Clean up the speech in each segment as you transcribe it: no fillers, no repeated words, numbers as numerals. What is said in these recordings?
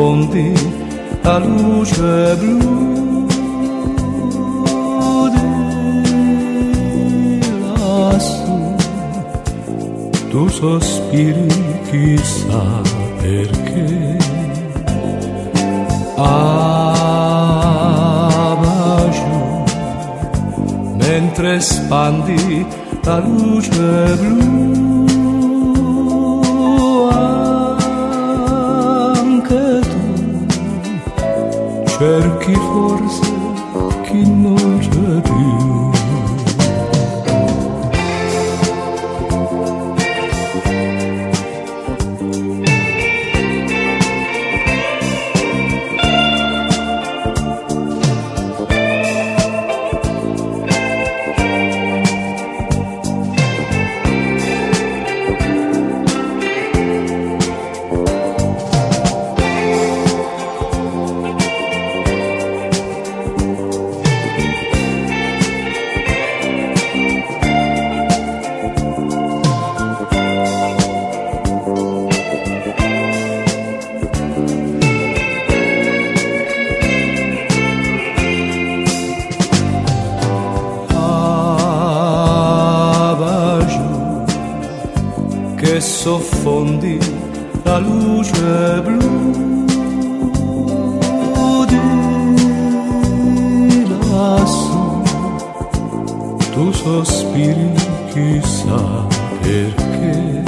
soffondi la luce blu di lassù, tu sospiri chissà perché. Giù, mentre spandi la luce blu, anche tu cerchi forse chi non c'è più. Che soffondi la luce blu di lassù, tu sospiri chissà perché.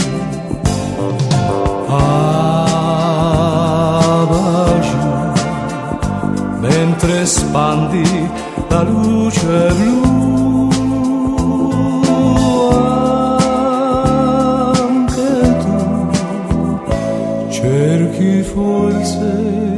Giù, mentre spandi la luce blu, cerchi forse